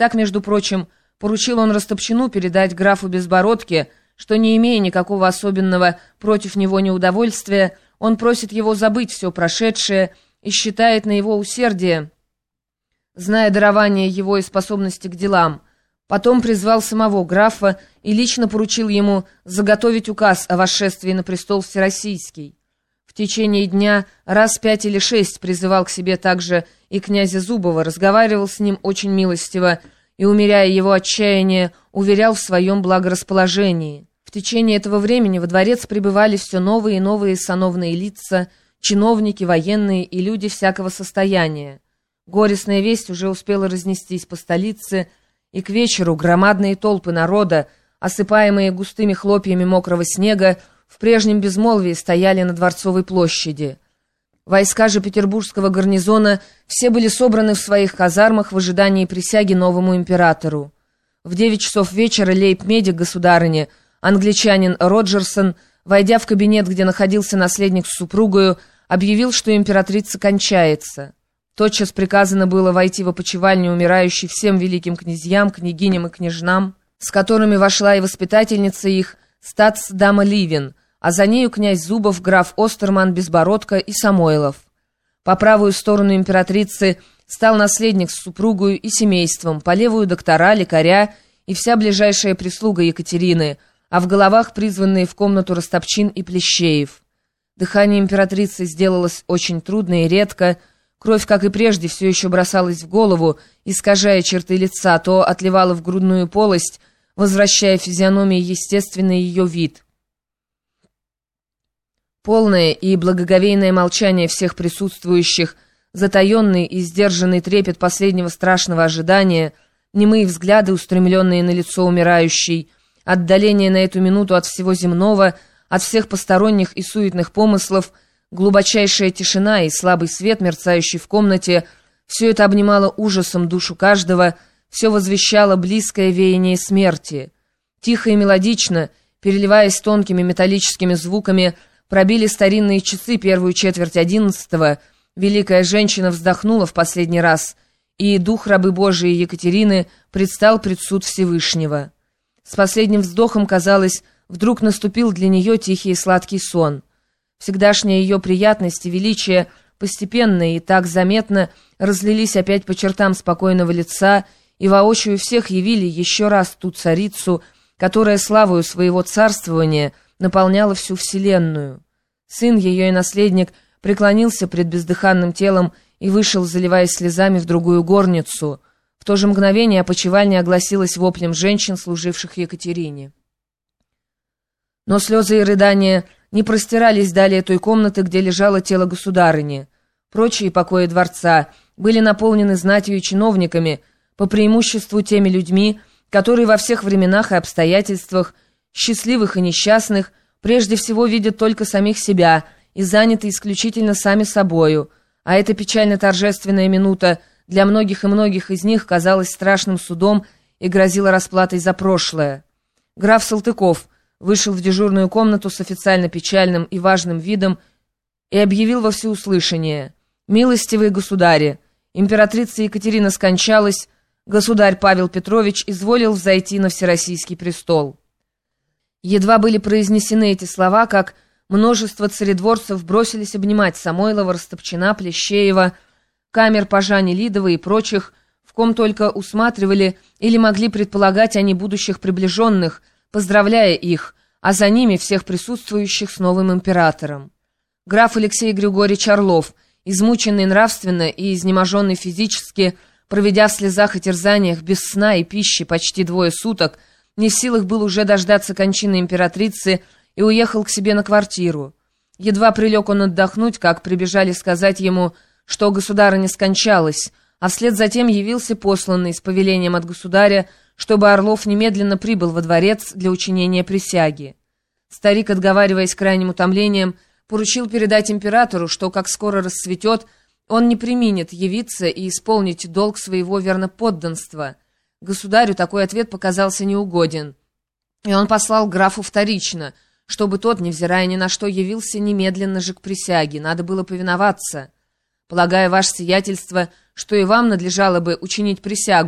Так, между прочим, поручил он Растопчину передать графу Безбородке, что, не имея никакого особенного против него неудовольствия, он просит его забыть все прошедшее и считает на его усердие, зная дарование его и способности к делам. Потом призвал самого графа и лично поручил ему заготовить указ о восшествии на престол всероссийский. В течение дня раз 5 или 6 призывал к себе также и князя Зубова, разговаривал с ним очень милостиво и, умеряя его отчаяние, уверял в своем благорасположении. В течение этого времени во дворец прибывали все новые и новые сановные лица, чиновники, военные и люди всякого состояния. Горестная весть уже успела разнестись по столице, и к вечеру громадные толпы народа, осыпаемые густыми хлопьями мокрого снега, в прежнем безмолвии стояли на Дворцовой площади. Войска же петербургского гарнизона все были собраны в своих казармах в ожидании присяги новому императору. В 9 часов вечера лейб-медик государыни, англичанин Роджерсон, войдя в кабинет, где находился наследник с супругою, объявил, что императрица кончается. Тотчас приказано было войти в опочивальню умирающей всем великим князьям, княгиням и княжнам, с которыми вошла и воспитательница их, статс-дама Ливен, а за нею князь Зубов, граф Остерман, Безбородко и Самойлов. По правую сторону императрицы стал наследник с супругою и семейством, по левую доктора, лекаря и вся ближайшая прислуга Екатерины, а в головах призванные в комнату Растопчин и Плещеев. Дыхание императрицы сделалось очень трудно и редко, кровь, как и прежде, все еще бросалась в голову, искажая черты лица, то отливала в грудную полость, возвращая физиономии естественный ее вид. Полное и благоговейное молчание всех присутствующих, затаенный и сдержанный трепет последнего страшного ожидания, немые взгляды, устремленные на лицо умирающей, отдаление на эту минуту от всего земного, от всех посторонних и суетных помыслов, глубочайшая тишина и слабый свет, мерцающий в комнате, все это обнимало ужасом душу каждого, все возвещало близкое веяние смерти. Тихо и мелодично, переливаясь тонкими металлическими звуками, пробили старинные часы 1:15, великая женщина вздохнула в последний раз, и дух рабы Божией Екатерины предстал пред суд Всевышнего. С последним вздохом, казалось, вдруг наступил для нее тихий и сладкий сон. Всегдашняя ее приятность и величие постепенно и так заметно разлились опять по чертам спокойного лица и воочию всех явили еще раз ту царицу, которая славою своего царствования наполняла всю вселенную. Сын ее и наследник преклонился пред бездыханным телом и вышел, заливаясь слезами, в другую горницу. В то же мгновение опочивальня огласилась воплем женщин, служивших Екатерине. Но слезы и рыдания не простирались далее той комнаты, где лежало тело государыни. Прочие покои дворца были наполнены знатью и чиновниками, по преимуществу теми людьми, которые во всех временах и обстоятельствах, счастливых и несчастных, прежде всего видят только самих себя и заняты исключительно сами собою, а эта печально-торжественная минута для многих и многих из них казалась страшным судом и грозила расплатой за прошлое. Граф Салтыков вышел в дежурную комнату с официально печальным и важным видом и объявил во всеуслышание: «Милостивые государи, императрица Екатерина скончалась, государь Павел Петрович изволил взойти на всероссийский престол». Едва были произнесены эти слова, как множество царедворцев бросились обнимать Самойлова, Растопчина, Плещеева, камер-пажа Нелидова и прочих, в ком только усматривали или могли предполагать они будущих приближенных, поздравляя их, а за ними всех присутствующих с новым императором. Граф Алексей Григорьевич Орлов, измученный нравственно и изнеможенный физически, проведя в слезах и терзаниях без сна и пищи почти 2 суток, не в силах был уже дождаться кончины императрицы и уехал к себе на квартиру. Едва прилег он отдохнуть, как прибежали сказать ему, что государыня скончалась, а вслед затем явился посланный с повелением от государя, чтобы Орлов немедленно прибыл во дворец для учинения присяги. Старик, отговариваясь крайним утомлением, поручил передать императору, что, как скоро рассветет, он не преминет явиться и исполнить долг своего верноподданства. Государю такой ответ показался неугоден, и он послал графу вторично, чтобы тот, невзирая ни на что, явился немедленно же к присяге. Надо было повиноваться. «Полагаю, ваше сиятельство, что и вам надлежало бы учинить присягу»,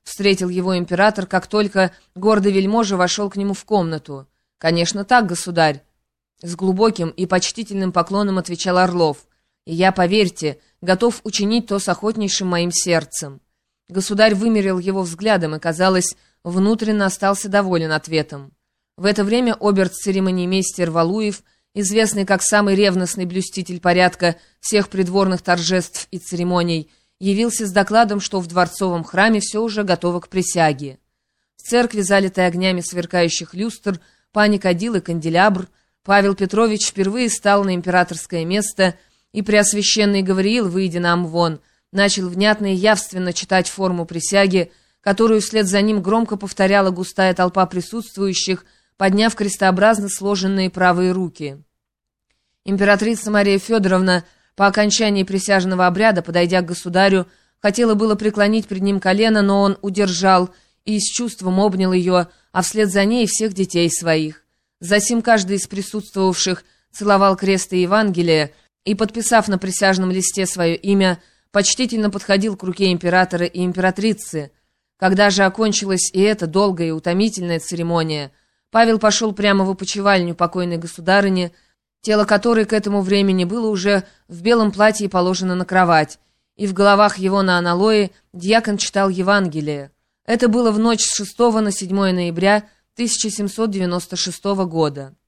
встретил его император, как только гордый вельможа вошел к нему в комнату. «Конечно так, государь», — с глубоким и почтительным поклоном отвечал Орлов. «И я, поверьте, готов учинить то с охотнейшим моим сердцем». Государь вымерил его взглядом и, казалось, внутренно остался доволен ответом. В это время оберст-церемониймейстер Валуев, известный как самый ревностный блюститель порядка всех придворных торжеств и церемоний, явился с докладом, что в дворцовом храме все уже готово к присяге. В церкви, залитой огнями сверкающих люстр, пани кадил и канделябр, Павел Петрович впервые стал на императорское место, и преосвященный Гавриил, выйдя на амвон, начал внятно и явственно читать форму присяги, которую вслед за ним громко повторяла густая толпа присутствующих, подняв крестообразно сложенные правые руки. Императрица Мария Федоровна по окончании присяжного обряда, подойдя к государю, хотела было преклонить пред ним колено, но он удержал и с чувством обнял ее, а вслед за ней всех детей своих. Засим каждый из присутствовавших целовал крест и Евангелие и, подписав на присяжном листе свое имя, почтительно подходил к руке императора и императрицы. Когда же окончилась и эта долгая и утомительная церемония, Павел пошел прямо в опочивальню покойной государыни, тело которой к этому времени было уже в белом платье положено на кровать, и в головах его на аналое дьякон читал Евангелие. Это было в ночь с 6 на 7 ноября 1796 года.